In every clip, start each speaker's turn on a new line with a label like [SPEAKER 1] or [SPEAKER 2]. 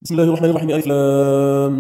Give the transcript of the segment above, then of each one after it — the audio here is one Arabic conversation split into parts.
[SPEAKER 1] بسم الله الرحمن الرحيم. ألف لام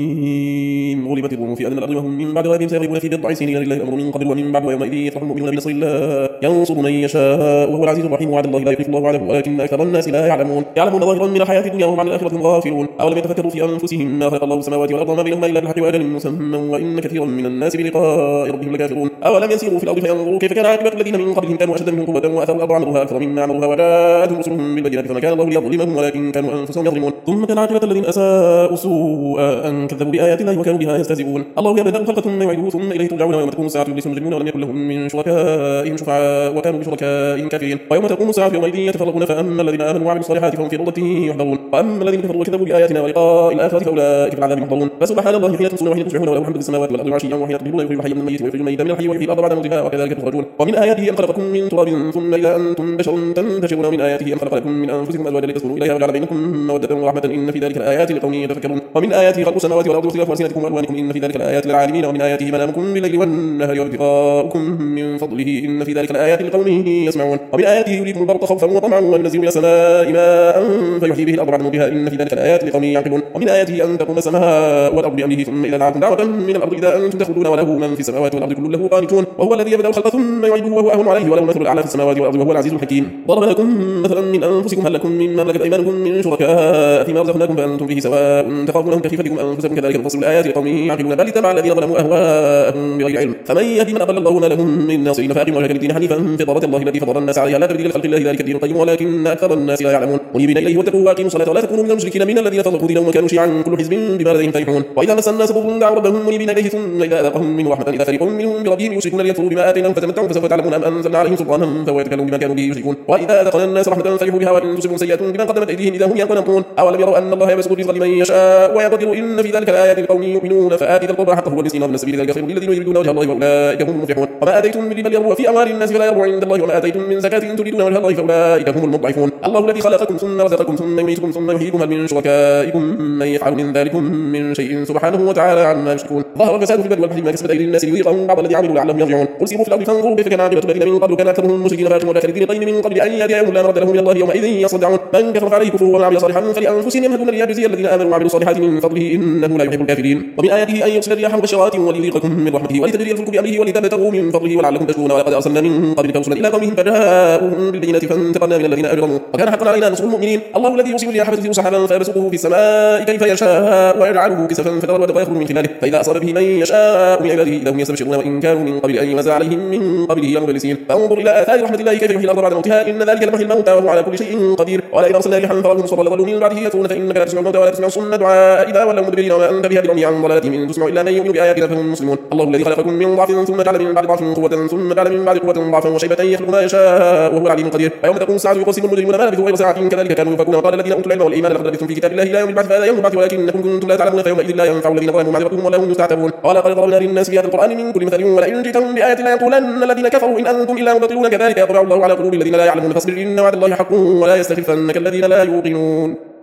[SPEAKER 1] ميم. غلبت الروم في أدنى الأرض وهم من بعد غلبهم سيغلبون في بضع سنين لله الأمر من قبل ومن بعد ويومئذ يفرح المؤمنون بنصر الله ينصر من يشاء وهو العزيز الرحيم. وعد الله لا يخلف الله وعده ولكن أكثر الناس لا يعلمون ظاهرا من الحياة الدنيا وهم عن الآخرة هم غافلون. أولم يتفكروا في أنفسهم ما خلق الله السماوات والأرض وما بينهما إلا بالحق وأجل مسمى وإن كثيرا من الناس بلقاء ربهم لكافرون. أولم يسيروا في الأرض فينظروا كيف كان عاقبة الذين من قبلهم كانوا أشد منهم قوة وأثروا الأرض عمروها أكثر مما عمروها وجاءتهم رسلهم بالبينات فما كان الله ليظلمهم ولكن كانوا أنفسهم يظلمون. ثم كان عاقبة الذين أساءوا سوءا أن كذبوا بآيات الله وكانوا بها يستهزئون. الله يبدأ الخلق ثم يعيده ثم إليه ترجعون. ويوم تقوم الساعة يبلس المجرمون ولم يكن لهم من شركائهم شفعاء وكانوا بشركائهم كافرين. ويوم تقوم الساعة يومئذ يتفرقون فأما الذين آمنوا وعملوا الصالحات فهم في روضة يحضرون وأما الذين كفروا وكذبوا بآياتنا ولقاء الآخرة فأولئك في العذاب محضرون. فسبحان الله حين تمسون وحين تصبحون وله الحمد في السماوات والأرض وعشيا وحين تظهرون يخرج الحي من الميت ويخرج الميت من الحي ويحيي الأرض بعد موتها وكذلك تخرجون. ومن آياته أن خلقكم من تراب ثم إذا أنتم بشر تنتشرون. ومن آياته أن خلق لكم من أنفسكم أزواجا لتسكنوا إليها وجعل بينكم مودة ورحمة إن في ذلك لآيات لقوم يتفكرون. ومن آياته خلق السماوات والأرض واختلاف ألسنتكم وألوانكم إن في ذلك لآيات للعالمين. ومن آياته منامكم بالليل والنهار وابتغاؤكم من فضله إن في ذلك لآيات لقوم يسمعون. ومن آياته يريكم البرق خوفا وطمعا وينزل من السماء ماء فيحيي به الأرض بعد موتها إن في ذلك لآيات لقوم يعقلون. ومن آياته أن تقوم السماء والأرض بأمره ثم إذا دعاكم دعوة من الأرض إذا أنتم تخرجون وله من في السماوات والأرض كل له قانتون. وهو الذي يبدأ الخلق ثم يعيده وهو أهون عليه وله المثل الأعلى في السماوات والأرض وهو العزيز الحكيم. ضرب لكم مثلا من أنفسكم هل لكم مما ملكت أيمانكم من شركاء فيما رزقناكم فأنتم فيه سواء تخافونهم كخيفتكم أنفسكم كذلك نفصل الآيات لقوم يعقلون. بل اتبع الذين ظلموا أهواءهم بغير علم فمن يهدي من أضل الله ما لهم من ناصرين. فأقم وجهك للدين حنيفا فطرة الله التي فطر الناس عليها لا تبديل لخلق الله ذلك الدين القيم ولكن أكثر الناس لا يعلمون. منيبين إليه واتقوا وأقيموا الصلاة ولا تكونوا من المشركين من الذين فرقوا دينهم وكانوا شيعا كل حزب بما لديهم فرحون. وإذا مس الناس ضر دعوا ربهم منيبين إليه ثم إذا أذاقهم منه رحمة إذا فريق منهم بربهم يشركون ليكفروا بما آتيناهم فتمتعوا فسوف تعلمون أم أنزلنا عليهم سلطانا فهو يتكلم بما كانوا به يشركون. وإذا أذقنا الناس رحمة فرحوا بها وإن تصبهم سيئة بما قدمت أيديهم إذا هم يقنطون. أولم يروا أن الله يبسط الرزق لمن يشاء ويقدر إن في ذلك لآيات لقوم يؤمنون. فآت ذا القربى حقه والمسكين وابن السبيل ذلك خير للذين يريدون وجه الله وأولئك هم المفلحون. وما آتيتم من ربا ليربو في أموال الناس فلا يربو عند الله وما آتيتم من زكاة تريدون وجه الله فأولئك هم المضعفون. الله الذي خلقكم ثم رزقكم ثم يميتكم ثم يحييكم هل من شركائكم من يفعل من ذلكم من شيء سبحانه وتعالى عما يشركون. ظهر الفساد في البر والبحر بما كسبت أيدي الناس ليذيقهم بعض الذي عملوا لعلهم يرجعون. قل سيروا في الأرض فانظروا كيف كان عاقبة الذين من قبل كان أكثرهم مشركين فأتوا ذاك الدين من قبل أن يأتي يوم لا مرد له من الله يومئذ يصدعون. من كفر فعليه كفره ومن عمل صالحا فلأنفسهم يمهدون ليجزي الذين آمنوا وعملوا الصالحات من فضله إنه لا يحب الكافرين. ومن آياته أن يرسل الرياح مبشرات وليذيقكم من رحمته ولتجري الفلك بأمره ولتبتغوا من فضله ولعلكم تشكرون. ولقد أرسلنا من قبلك رسلا إلى قومهم فجاءوهم بالبينات فانتقمنا من الذين أجرموا وكان حقا علينا نصر المؤمنين. الله الذي يرسل الرياح فتثير سحابا فيبسطه في السماء كيف يشاء ويجعله كسفا فترى الودق يخرج من خلاله فإذا أصاب به من يشاء من عباده إذا هم يستبشرون وإن كانوا من قبل أن ينزل عليهم من قبله لمبلسين. فانظر إلى آثار رحمة الله كيف يحيي الأرض بعد موتها إن ذلك لمحيي الموتى وهو على كل شيء قدير. ولئن أرسلنا ريحا فرأوه مصفرا لظلوا من بعده يكفرون فإنك لا تسمع الموتى ولا تسمع الصم الدعاء إذا ولوا مدبرين وما أنت بهادي العمي عن ضلالتهم إن تسمع إلا من يؤمن بآياتنا فهم مسلمون. الله الذي خلقكم من ضعف ثم جعل من بعد ضعف قوة ثم جعل من بعد قوة ضعفا وشيبة يخلق ما يشاء وهو العليم القدير. ويوم تقوم الساعة يقسم المجرمون ما لبثوا غير ساعة كذلك كانوا يؤفكون. وقال الذين أوتوا العلم والإيمان لقد لبثتم في كتاب الله إلى يوم البعث فهذا يوم البعث ولكنكم كنتم لا تعلمون فيومئذ لا ينفع الذين ظلموا معذرتهم ولا هم يستعتبون. ولقد ضربنا للناس في هذا القرآن من كل مثل ولئن جئتهم بآية لا يقولن الذين كفروا إن أنتم إلا مبطلون كذلك يطبع الله على قلوب الذين لا يعلمون فاصبر إن وعد الله حق ولا يستخفنك الذين لا يوقنون.